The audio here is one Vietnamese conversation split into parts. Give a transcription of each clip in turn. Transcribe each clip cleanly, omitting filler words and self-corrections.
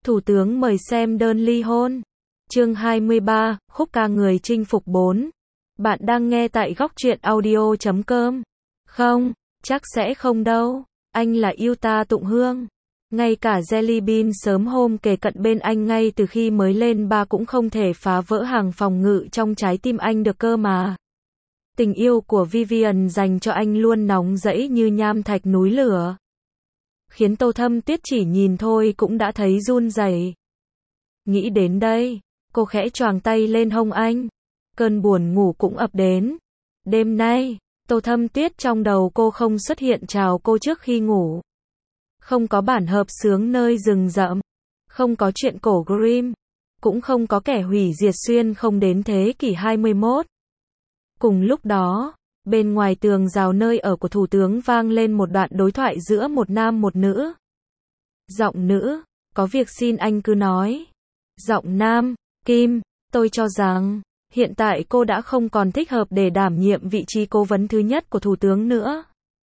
Thủ tướng mời xem đơn ly hôn. Chương 23, khúc ca người chinh phục 4. Bạn đang nghe tại góc truyện audio.com. Không, chắc sẽ không đâu. Anh là yêu ta Tụng Hương. Ngay cả Jelly Bean sớm hôm kề cận bên anh ngay từ khi mới lên ba cũng không thể phá vỡ hàng phòng ngự trong trái tim anh được cơ mà. Tình yêu của Vivian dành cho anh luôn nóng rẫy như nham thạch núi lửa, khiến Tô Thâm Tuyết chỉ nhìn thôi cũng đã thấy run rẩy. Nghĩ đến đây, cô khẽ choàng tay lên hông anh. Cơn buồn ngủ cũng ập đến. Đêm nay, Tô Thâm Tuyết trong đầu cô không xuất hiện chào cô trước khi ngủ. Không có bản hợp xướng nơi rừng rậm. Không có chuyện cổ Grimm. Cũng không có kẻ hủy diệt xuyên không đến thế kỷ 21. Cùng lúc đó, bên ngoài tường rào nơi ở của Thủ tướng vang lên một đoạn đối thoại giữa một nam một nữ. Giọng nữ, có việc xin anh cứ nói. Giọng nam, Kim, tôi cho rằng, hiện tại cô đã không còn thích hợp để đảm nhiệm vị trí cố vấn thứ nhất của Thủ tướng nữa.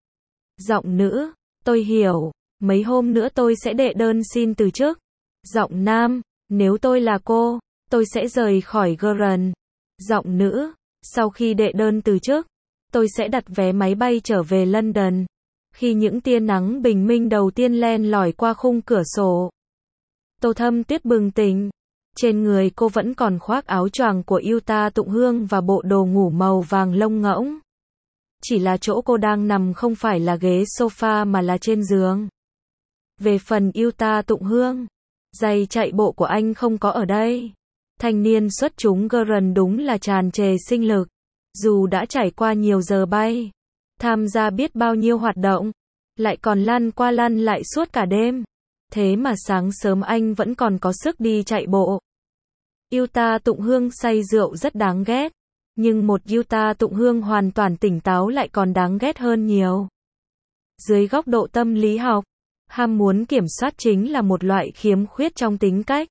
Giọng nữ, tôi hiểu, mấy hôm nữa tôi sẽ đệ đơn xin từ chức. Giọng nam, nếu tôi là cô, tôi sẽ rời khỏi Gren. Giọng nữ, sau khi đệ đơn từ chức, tôi sẽ đặt vé máy bay trở về London. Khi những tia nắng bình minh đầu tiên len lỏi qua khung cửa sổ, Tô Thâm Tuyết bừng tỉnh. Trên người cô vẫn còn khoác áo choàng của yêu ta Tụng Hương và bộ đồ ngủ màu vàng lông ngỗng. Chỉ là chỗ cô đang nằm không phải là ghế sofa mà là trên giường. Về phần yêu ta Tụng Hương, giày chạy bộ của anh không có ở đây. Thanh niên xuất chúng Gren đúng là tràn trề sinh lực. Dù đã trải qua nhiều giờ bay, tham gia biết bao nhiêu hoạt động, lại còn lăn qua lăn lại suốt cả đêm. Thế mà sáng sớm anh vẫn còn có sức đi chạy bộ. Yêu ta Tụng Hương say rượu rất đáng ghét. Nhưng một yêu ta Tụng Hương hoàn toàn tỉnh táo lại còn đáng ghét hơn nhiều. Dưới góc độ tâm lý học, ham muốn kiểm soát chính là một loại khiếm khuyết trong tính cách.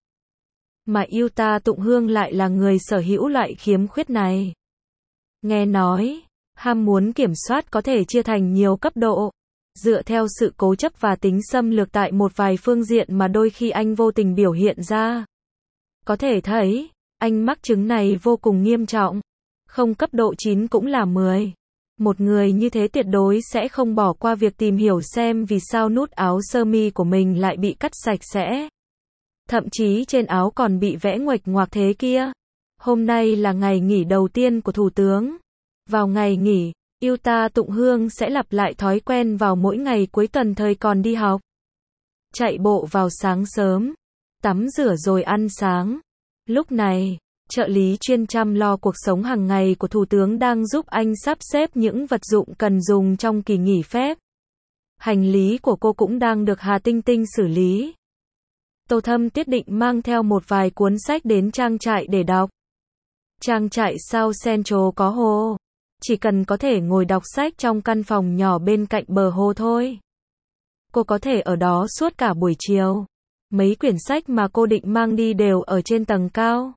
Mà yêu ta Tụng Hương lại là người sở hữu loại khiếm khuyết này. Nghe nói, ham muốn kiểm soát có thể chia thành nhiều cấp độ, dựa theo sự cố chấp và tính xâm lược tại một vài phương diện mà đôi khi anh vô tình biểu hiện ra. Có thể thấy, anh mắc chứng này vô cùng nghiêm trọng. Không cấp độ 9 cũng là 10. Một người như thế tuyệt đối sẽ không bỏ qua việc tìm hiểu xem vì sao nút áo sơ mi của mình lại bị cắt sạch sẽ. Thậm chí trên áo còn bị vẽ nguệch ngoạc thế kia. Hôm nay là ngày nghỉ đầu tiên của Thủ tướng. Vào ngày nghỉ, yêu ta Tụng Hương sẽ lặp lại thói quen vào mỗi ngày cuối tuần thời còn đi học. Chạy bộ vào sáng sớm, tắm rửa rồi ăn sáng. Lúc này, trợ lý chuyên chăm lo cuộc sống hàng ngày của Thủ tướng đang giúp anh sắp xếp những vật dụng cần dùng trong kỳ nghỉ phép. Hành lý của cô cũng đang được Hà Tinh Tinh xử lý. Tô Thâm Tuyết định mang theo một vài cuốn sách đến trang trại để đọc. Trang trại South Central có hồ. Chỉ cần có thể ngồi đọc sách trong căn phòng nhỏ bên cạnh bờ hồ thôi. Cô có thể ở đó suốt cả buổi chiều. Mấy quyển sách mà cô định mang đi đều ở trên tầng cao.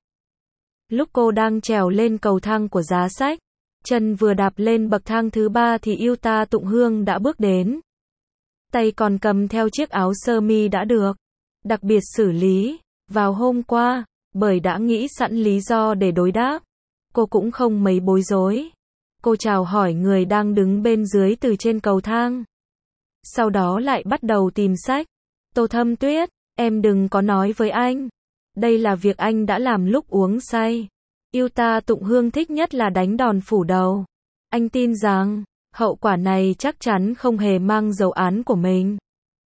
Lúc cô đang trèo lên cầu thang của giá sách, chân vừa đạp lên bậc thang thứ 3 thì yêu ta Tụng Hương đã bước đến. Tay còn cầm theo chiếc áo sơ mi đã được đặc biệt xử lý vào hôm qua, bởi đã nghĩ sẵn lý do để đối đáp. Cô cũng không mấy bối rối. Cô chào hỏi người đang đứng bên dưới từ trên cầu thang. Sau đó lại bắt đầu tìm sách. Tô Thâm Tuyết, em đừng có nói với anh. Đây là việc anh đã làm lúc uống say. Yêu ta Tụng Hương thích nhất là đánh đòn phủ đầu. Anh tin rằng, hậu quả này chắc chắn không hề mang dấu án của mình.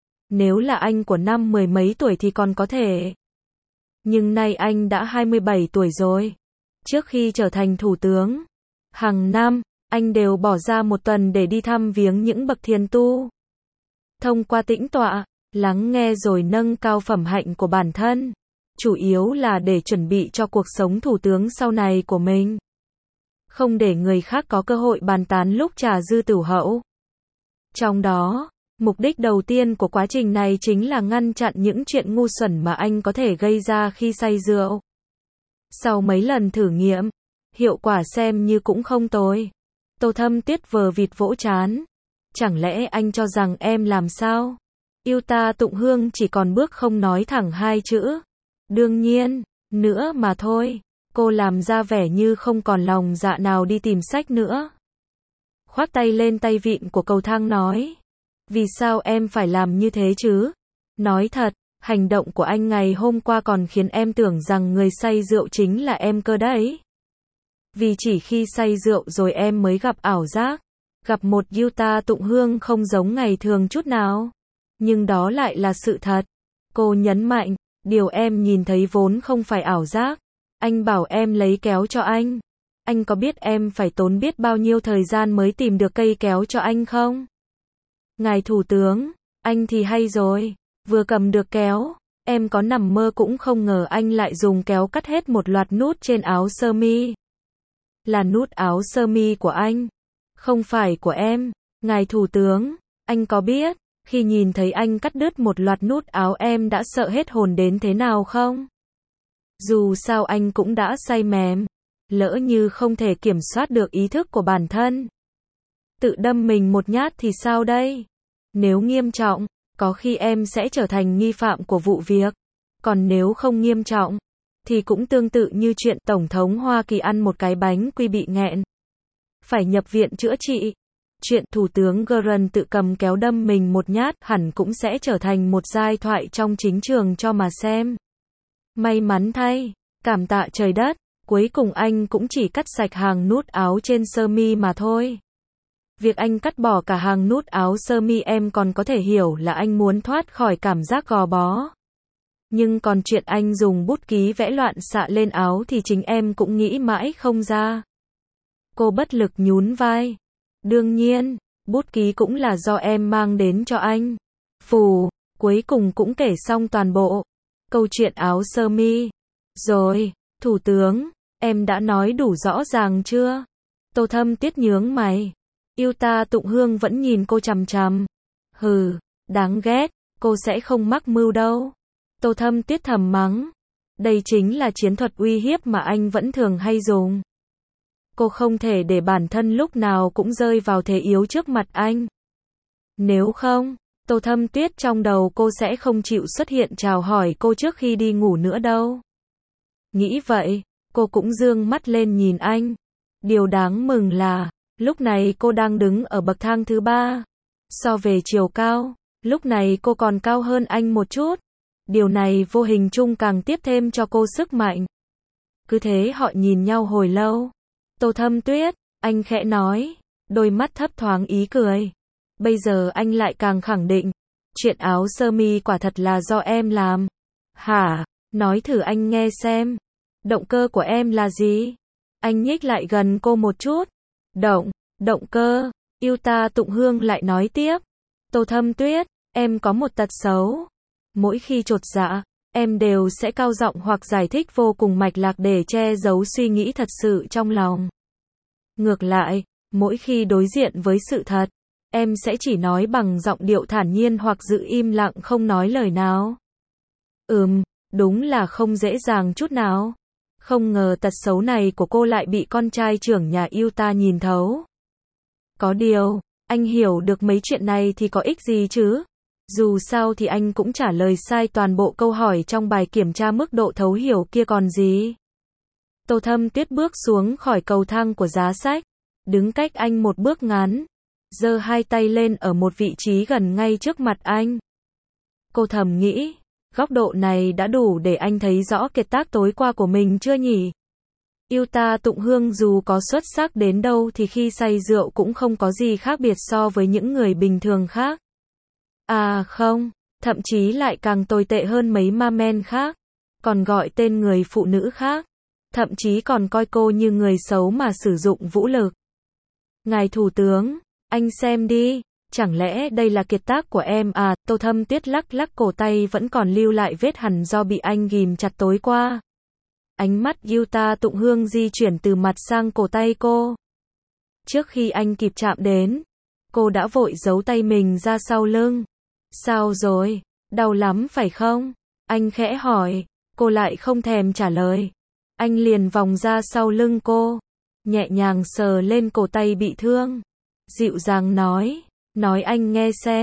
Nếu là anh của năm mười mấy tuổi thì còn có thể. Nhưng nay anh đã 27 tuổi rồi. Trước khi trở thành thủ tướng, hàng năm, anh đều bỏ ra một tuần để đi thăm viếng những bậc thiền tu. Thông qua tĩnh tọa, lắng nghe rồi nâng cao phẩm hạnh của bản thân. Chủ yếu là để chuẩn bị cho cuộc sống thủ tướng sau này của mình. Không để người khác có cơ hội bàn tán lúc trà dư tửu hậu. Trong đó, mục đích đầu tiên của quá trình này chính là ngăn chặn những chuyện ngu xuẩn mà anh có thể gây ra khi say rượu. Sau mấy lần thử nghiệm, hiệu quả xem như cũng không tồi. Tô Thâm Tuyết vờ vịt vỗ trán. Chẳng lẽ anh cho rằng em làm sao? Yuta Tụng Hương chỉ còn bước không nói thẳng hai chữ. Đương nhiên, nữa mà thôi. Cô làm ra vẻ như không còn lòng dạ nào đi tìm sách nữa. Khoác tay lên tay vịn của cầu thang nói. Vì sao em phải làm như thế chứ? Nói thật, hành động của anh ngày hôm qua còn khiến em tưởng rằng người say rượu chính là em cơ đấy. Vì chỉ khi say rượu rồi em mới gặp ảo giác. Gặp một Yuta Tụng Hương không giống ngày thường chút nào. Nhưng đó lại là sự thật. Cô nhấn mạnh, điều em nhìn thấy vốn không phải ảo giác. Anh bảo em lấy kéo cho anh. Anh có biết em phải tốn biết bao nhiêu thời gian mới tìm được cây kéo cho anh không? Ngài Thủ tướng, anh thì hay rồi. Vừa cầm được kéo, em có nằm mơ cũng không ngờ anh lại dùng kéo cắt hết một loạt nút trên áo sơ mi. Là nút áo sơ mi của anh, không phải của em. Ngài Thủ tướng, anh có biết, khi nhìn thấy anh cắt đứt một loạt nút áo em đã sợ hết hồn đến thế nào không? Dù sao anh cũng đã say mềm, lỡ như không thể kiểm soát được ý thức của bản thân. Tự đâm mình một nhát thì sao đây? Nếu nghiêm trọng, có khi em sẽ trở thành nghi phạm của vụ việc. Còn nếu không nghiêm trọng, thì cũng tương tự như chuyện Tổng thống Hoa Kỳ ăn một cái bánh quy bị nghẹn. Phải nhập viện chữa trị. Chuyện Thủ tướng Grant tự cầm kéo đâm mình một nhát hẳn cũng sẽ trở thành một giai thoại trong chính trường cho mà xem. May mắn thay, cảm tạ trời đất, cuối cùng anh cũng chỉ cắt sạch hàng nút áo trên sơ mi mà thôi. Việc anh cắt bỏ cả hàng nút áo sơ mi em còn có thể hiểu là anh muốn thoát khỏi cảm giác gò bó. Nhưng còn chuyện anh dùng bút ký vẽ loạn xạ lên áo thì chính em cũng nghĩ mãi không ra. Cô bất lực nhún vai. Đương nhiên, bút ký cũng là do em mang đến cho anh. Phù, cuối cùng cũng kể xong toàn bộ câu chuyện áo sơ mi. Rồi, Thủ tướng, em đã nói đủ rõ ràng chưa? Tô Thâm Tuyết nhướng mày. Yuta Tụng Hương vẫn nhìn cô chằm chằm. Hừ, đáng ghét, cô sẽ không mắc mưu đâu. Tô Thâm Tuyết thầm mắng. Đây chính là chiến thuật uy hiếp mà anh vẫn thường hay dùng. Cô không thể để bản thân lúc nào cũng rơi vào thế yếu trước mặt anh. Nếu không, Tô Thâm Tuyết trong đầu cô sẽ không chịu xuất hiện chào hỏi cô trước khi đi ngủ nữa đâu. Nghĩ vậy, cô cũng dương mắt lên nhìn anh. Điều đáng mừng là, lúc này cô đang đứng ở bậc thang thứ 3. So về chiều cao, lúc này cô còn cao hơn anh một chút. Điều này vô hình chung càng tiếp thêm cho cô sức mạnh. Cứ thế họ nhìn nhau hồi lâu. Tô Thâm Tuyết, anh khẽ nói, đôi mắt thấp thoáng ý cười. Bây giờ anh lại càng khẳng định, chuyện áo sơ mi quả thật là do em làm. Hả? Nói thử anh nghe xem. Động cơ của em là gì? Anh nhích lại gần cô một chút. Động cơ. Yuta Tụng Hương lại nói tiếp. Tô Thâm Tuyết, em có một tật xấu. Mỗi khi chột dạ, em đều sẽ cao giọng hoặc giải thích vô cùng mạch lạc để che giấu suy nghĩ thật sự trong lòng. Ngược lại, mỗi khi đối diện với sự thật, em sẽ chỉ nói bằng giọng điệu thản nhiên hoặc giữ im lặng không nói lời nào. Đúng là không dễ dàng chút nào. Không ngờ tật xấu này của cô lại bị con trai trưởng nhà Yuta nhìn thấu. Có điều, anh hiểu được mấy chuyện này thì có ích gì chứ? Dù sao thì anh cũng trả lời sai toàn bộ câu hỏi trong bài kiểm tra mức độ thấu hiểu kia còn gì. Tô Thâm Tuyết bước xuống khỏi cầu thang của giá sách, đứng cách anh một bước ngắn, giơ hai tay lên ở một vị trí gần ngay trước mặt anh. Cô thầm nghĩ, góc độ này đã đủ để anh thấy rõ kiệt tác tối qua của mình chưa nhỉ? Yuta Tụng Hương dù có xuất sắc đến đâu thì khi say rượu cũng không có gì khác biệt so với những người bình thường khác. À không, thậm chí lại càng tồi tệ hơn mấy ma men khác, còn gọi tên người phụ nữ khác, thậm chí còn coi cô như người xấu mà sử dụng vũ lực. Ngài Thủ tướng, anh xem đi, chẳng lẽ đây là kiệt tác của em à? Tô Thâm Tuyết lắc lắc cổ tay vẫn còn lưu lại vết hằn do bị anh ghìm chặt tối qua. Ánh mắt Yuta Tụng Hương di chuyển từ mặt sang cổ tay cô. Trước khi anh kịp chạm đến, cô đã vội giấu tay mình ra sau lưng. Sao rồi? Đau lắm phải không? Anh khẽ hỏi, cô lại không thèm trả lời. Anh liền vòng ra sau lưng cô, nhẹ nhàng sờ lên cổ tay bị thương. Dịu dàng nói anh nghe xem,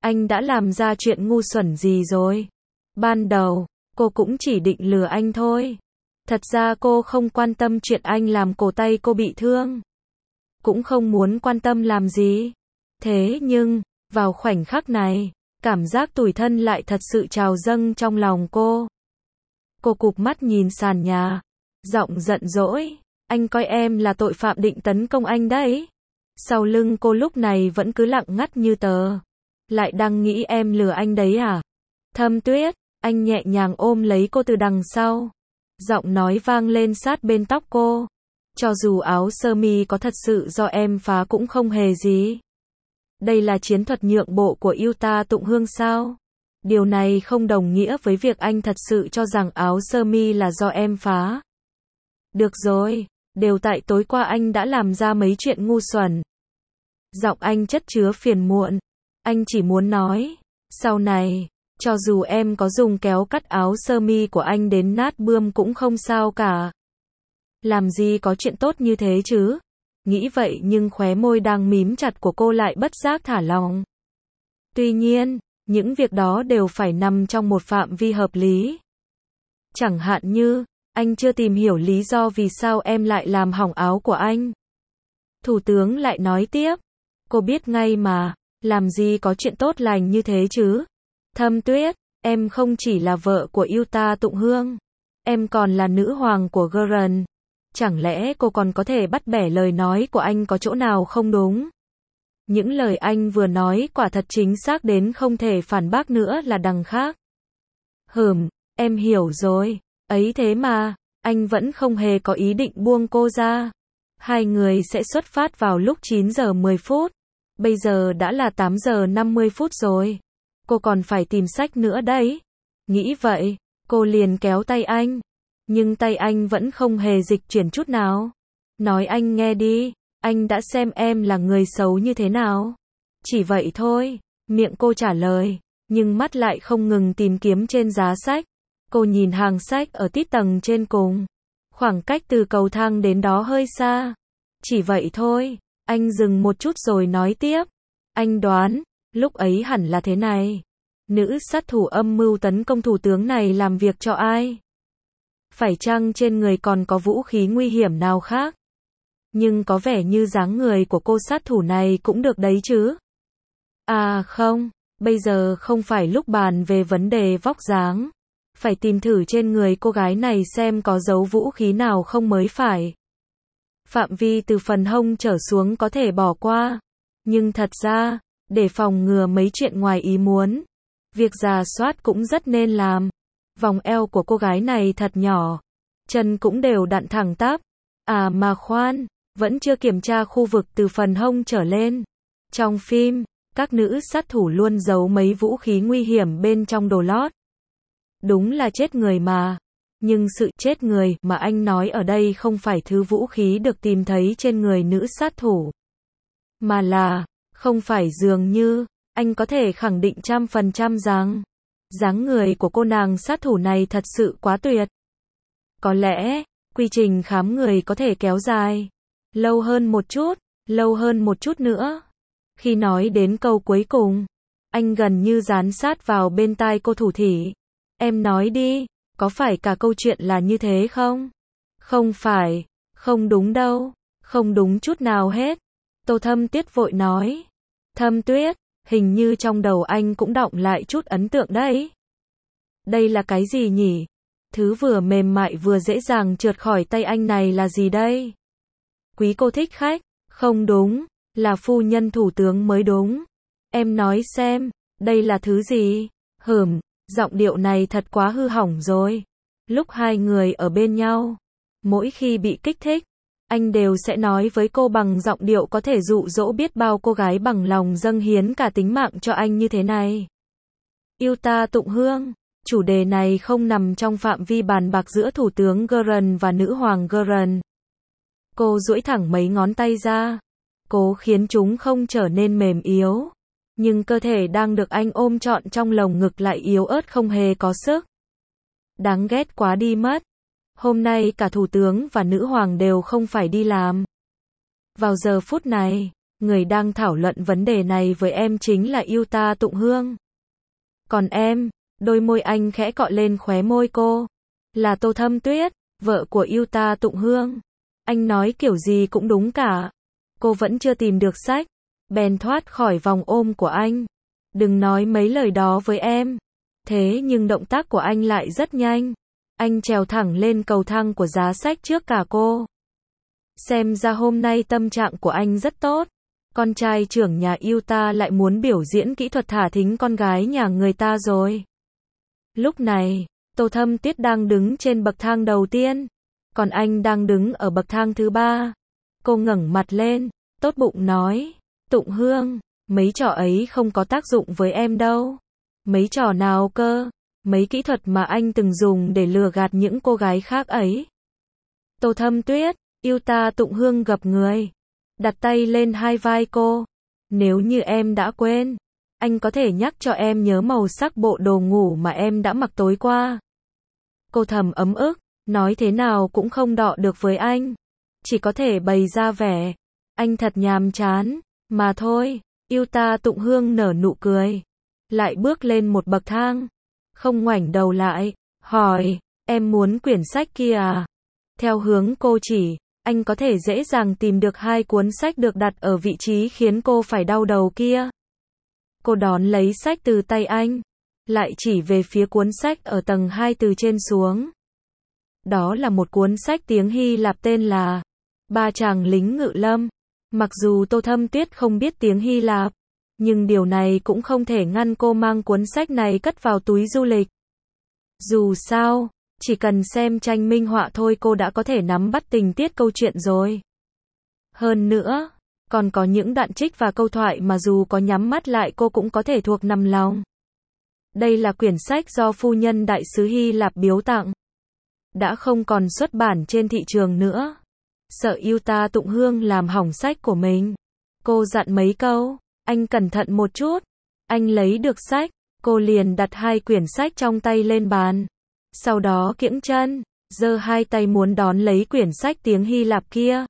Anh đã làm ra chuyện ngu xuẩn gì rồi? Ban đầu, cô cũng chỉ định lừa anh thôi. Thật ra cô không quan tâm chuyện anh làm cổ tay cô bị thương. Cũng không muốn quan tâm làm gì. Thế nhưng, vào khoảnh khắc này, cảm giác tủi thân lại thật sự trào dâng trong lòng cô. Cô cụp mắt nhìn sàn nhà, giọng giận dỗi, anh coi em là tội phạm định tấn công anh đấy. Sau lưng cô lúc này vẫn cứ lặng ngắt như tờ. Lại đang nghĩ em lừa anh đấy à? Thâm Tuyết, anh nhẹ nhàng ôm lấy cô từ đằng sau. Giọng nói vang lên sát bên tóc cô. Cho dù áo sơ mi có thật sự do em phá cũng không hề gì. Đây là chiến thuật nhượng bộ của Yuta Tụng Hương sao? Điều này không đồng nghĩa với việc anh thật sự cho rằng áo sơ mi là do em phá. Được rồi, đều tại tối qua anh đã làm ra mấy chuyện ngu xuẩn. Giọng anh chất chứa phiền muộn. Anh chỉ muốn nói, sau này, cho dù em có dùng kéo cắt áo sơ mi của anh đến nát bươm cũng không sao cả. Làm gì có chuyện tốt như thế chứ? Nghĩ vậy nhưng khóe môi đang mím chặt của cô lại bất giác thả lỏng. Tuy nhiên, những việc đó đều phải nằm trong một phạm vi hợp lý. Chẳng hạn như, anh chưa tìm hiểu lý do vì sao em lại làm hỏng áo của anh. Thủ tướng lại nói tiếp, cô biết ngay mà, làm gì có chuyện tốt lành như thế chứ. Thâm Tuyết, em không chỉ là vợ của Yuta Tụng Hương, em còn là nữ hoàng của Gurren. Chẳng lẽ cô còn có thể bắt bẻ lời nói của anh có chỗ nào không đúng? Những lời anh vừa nói quả thật chính xác đến không thể phản bác nữa là đằng khác. Em hiểu rồi. Ấy thế mà, anh vẫn không hề có ý định buông cô ra. Hai người sẽ xuất phát vào lúc 9 giờ 10 phút. Bây giờ đã là 8 giờ 50 phút rồi. Cô còn phải tìm sách nữa đấy. Nghĩ vậy, cô liền kéo tay anh. Nhưng tay anh vẫn không hề dịch chuyển chút nào. Nói anh nghe đi, anh đã xem em là người xấu như thế nào. Chỉ vậy thôi, miệng cô trả lời, nhưng mắt lại không ngừng tìm kiếm trên giá sách. Cô nhìn hàng sách ở tít tầng trên cùng. Khoảng cách từ cầu thang đến đó hơi xa. Chỉ vậy thôi, anh dừng một chút rồi nói tiếp. Anh đoán, lúc ấy hẳn là thế này. Nữ sát thủ âm mưu tấn công thủ tướng này làm việc cho ai? Phải chăng trên người còn có vũ khí nguy hiểm nào khác? Nhưng có vẻ như dáng người của cô sát thủ này cũng được đấy chứ? À không, bây giờ không phải lúc bàn về vấn đề vóc dáng. Phải tìm thử trên người cô gái này xem có dấu vũ khí nào không mới phải. Phạm vi từ phần hông trở xuống có thể bỏ qua. Nhưng thật ra, để phòng ngừa mấy chuyện ngoài ý muốn, việc rà soát cũng rất nên làm. Vòng eo của cô gái này thật nhỏ. Chân cũng đều đặn thẳng tắp. À mà khoan, vẫn chưa kiểm tra khu vực từ phần hông trở lên. Trong phim, các nữ sát thủ luôn giấu mấy vũ khí nguy hiểm bên trong đồ lót. Đúng là chết người mà. Nhưng sự chết người mà anh nói ở đây không phải thứ vũ khí được tìm thấy trên người nữ sát thủ. Mà là, không phải dường như, anh có thể khẳng định 100% rằng, dáng người của cô nàng sát thủ này thật sự quá tuyệt. Có lẽ, quy trình khám người có thể kéo dài. Lâu hơn một chút nữa. Khi nói đến câu cuối cùng, anh gần như dán sát vào bên tai cô thủ thỉ. Em nói đi, có phải cả câu chuyện là như thế không? Không phải, không đúng đâu, không đúng chút nào hết. Tô Thâm Tuyết vội nói. Thâm Tuyết, hình như trong đầu anh cũng đọng lại chút ấn tượng đấy. Đây là cái gì nhỉ? Thứ vừa mềm mại vừa dễ dàng trượt khỏi tay anh này là gì đây? Quý cô thích khách, không đúng, là phu nhân thủ tướng mới đúng. Em nói xem, đây là thứ gì? Giọng điệu này thật quá hư hỏng rồi. Lúc hai người ở bên nhau, mỗi khi bị kích thích, anh đều sẽ nói với cô bằng giọng điệu có thể dụ dỗ biết bao cô gái bằng lòng dâng hiến cả tính mạng cho anh như thế này. Yuta Tụng Hương, chủ đề này không nằm trong phạm vi bàn bạc giữa thủ tướng Gurren và nữ hoàng Gurren. Cô duỗi thẳng mấy ngón tay ra, cố khiến chúng không trở nên mềm yếu. Nhưng cơ thể đang được anh ôm trọn trong lồng ngực lại yếu ớt không hề có sức. Đáng ghét quá đi mất. Hôm nay cả thủ tướng và nữ hoàng đều không phải đi làm. Vào giờ phút này, người đang thảo luận vấn đề này với em chính là Yuta Tụng Hương. Còn em, đôi môi anh khẽ cọ lên khóe môi cô. Là Tô Thâm Tuyết, vợ của Yuta Tụng Hương. Anh nói kiểu gì cũng đúng cả. Cô vẫn chưa tìm được sách, bèn thoát khỏi vòng ôm của anh. Đừng nói mấy lời đó với em. Thế nhưng động tác của anh lại rất nhanh. Anh trèo thẳng lên cầu thang của giá sách trước cả cô. Xem ra hôm nay tâm trạng của anh rất tốt. Con trai trưởng nhà Yuta lại muốn biểu diễn kỹ thuật thả thính con gái nhà người ta rồi. Lúc này, Tô Thâm Tuyết đang đứng trên bậc thang đầu tiên, còn anh đang đứng ở bậc thang thứ 3. Cô ngẩng mặt lên, tốt bụng nói, Tụng Hương, mấy trò ấy không có tác dụng với em đâu. Mấy trò nào cơ? Mấy kỹ thuật mà anh từng dùng để lừa gạt những cô gái khác ấy. Tô Thâm Tuyết, Yuta Tụng Hương gập người, đặt tay lên hai vai cô. Nếu như em đã quên, anh có thể nhắc cho em nhớ màu sắc bộ đồ ngủ mà em đã mặc tối qua. Cô thầm ấm ức, nói thế nào cũng không đọ được với anh. Chỉ có thể bày ra vẻ, anh thật nhàm chán, mà thôi. Yuta Tụng Hương nở nụ cười, lại bước lên một bậc thang, không ngoảnh đầu lại, hỏi, em muốn quyển sách kia à? Theo hướng cô chỉ, anh có thể dễ dàng tìm được hai cuốn sách được đặt ở vị trí khiến cô phải đau đầu kia. Cô đón lấy sách từ tay anh, lại chỉ về phía cuốn sách ở tầng 2 từ trên xuống. Đó là một cuốn sách tiếng Hy Lạp tên là Ba Chàng Lính Ngự Lâm. Mặc dù Tô Thâm Tuyết không biết tiếng Hy Lạp, nhưng điều này cũng không thể ngăn cô mang cuốn sách này cất vào túi du lịch. Dù sao, chỉ cần xem tranh minh họa thôi cô đã có thể nắm bắt tình tiết câu chuyện rồi. Hơn nữa, còn có những đoạn trích và câu thoại mà dù có nhắm mắt lại cô cũng có thể thuộc nằm lòng. Đây là quyển sách do phu nhân đại sứ Hy Lạp biếu tặng. Đã không còn xuất bản trên thị trường nữa. Sợ Yuta Tụng Hương làm hỏng sách của mình. Cô dặn mấy câu, anh cẩn thận một chút. Anh lấy được sách, cô liền đặt hai quyển sách trong tay lên bàn. Sau đó kiễng chân, giơ hai tay muốn đón lấy quyển sách tiếng Hy Lạp kia.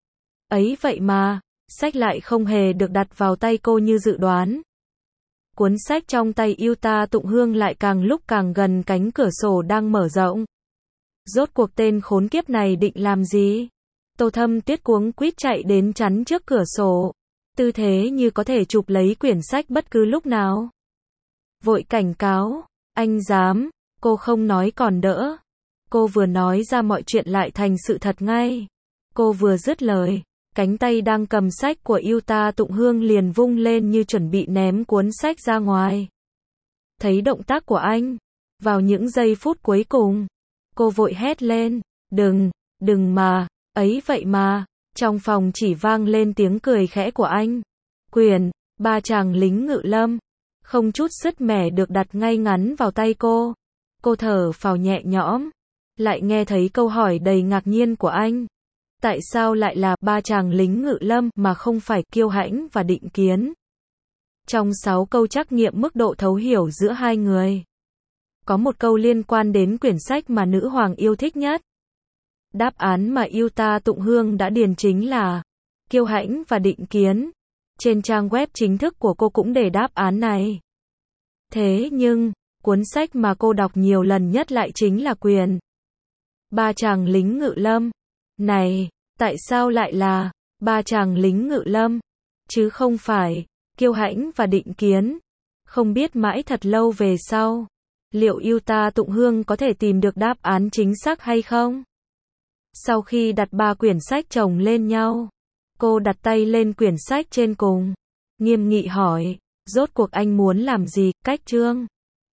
Ấy vậy mà, sách lại không hề được đặt vào tay cô như dự đoán. Cuốn sách trong tay Yuta Tụng Hương lại càng lúc càng gần cánh cửa sổ đang mở rộng. Rốt cuộc tên khốn kiếp này định làm gì? Tô Thâm Tuyết cuống quýt chạy đến chắn trước cửa sổ, tư thế như có thể chụp lấy quyển sách bất cứ lúc nào. Vội cảnh cáo, anh dám, cô không nói còn đỡ. Cô vừa nói ra mọi chuyện lại thành sự thật ngay. Cô vừa dứt lời, cánh tay đang cầm sách của Yuta Tụng Hương liền vung lên như chuẩn bị ném cuốn sách ra ngoài. Thấy động tác của anh, vào những giây phút cuối cùng, cô vội hét lên, đừng mà, ấy vậy mà, trong phòng chỉ vang lên tiếng cười khẽ của anh. Quyển, Ba Chàng Lính Ngự Lâm, không chút sứt mẻ được đặt ngay ngắn vào tay cô. Cô thở phào nhẹ nhõm, lại nghe thấy câu hỏi đầy ngạc nhiên của anh. Tại sao lại là Ba Chàng Lính Ngự Lâm mà không phải Kiêu Hãnh và Định Kiến? Trong 6 câu trắc nghiệm mức độ thấu hiểu giữa hai người, có một câu liên quan đến quyển sách mà nữ hoàng yêu thích nhất. Đáp án mà Yuta Tụng Hương đã điền chính là Kiêu Hãnh và Định Kiến. Trên trang web chính thức của cô cũng để đáp án này. Thế nhưng, cuốn sách mà cô đọc nhiều lần nhất lại chính là quyển Ba Chàng Lính Ngự Lâm. Này, tại sao lại là Ba Chàng Lính Ngự Lâm, chứ không phải Kiêu Hãnh và Định Kiến? Không biết mãi thật lâu về sau, liệu Yuta Tụng Hương có thể tìm được đáp án chính xác hay không? Sau khi đặt 3 quyển sách chồng lên nhau, cô đặt tay lên quyển sách trên cùng, nghiêm nghị hỏi, rốt cuộc anh muốn làm gì? Cách chương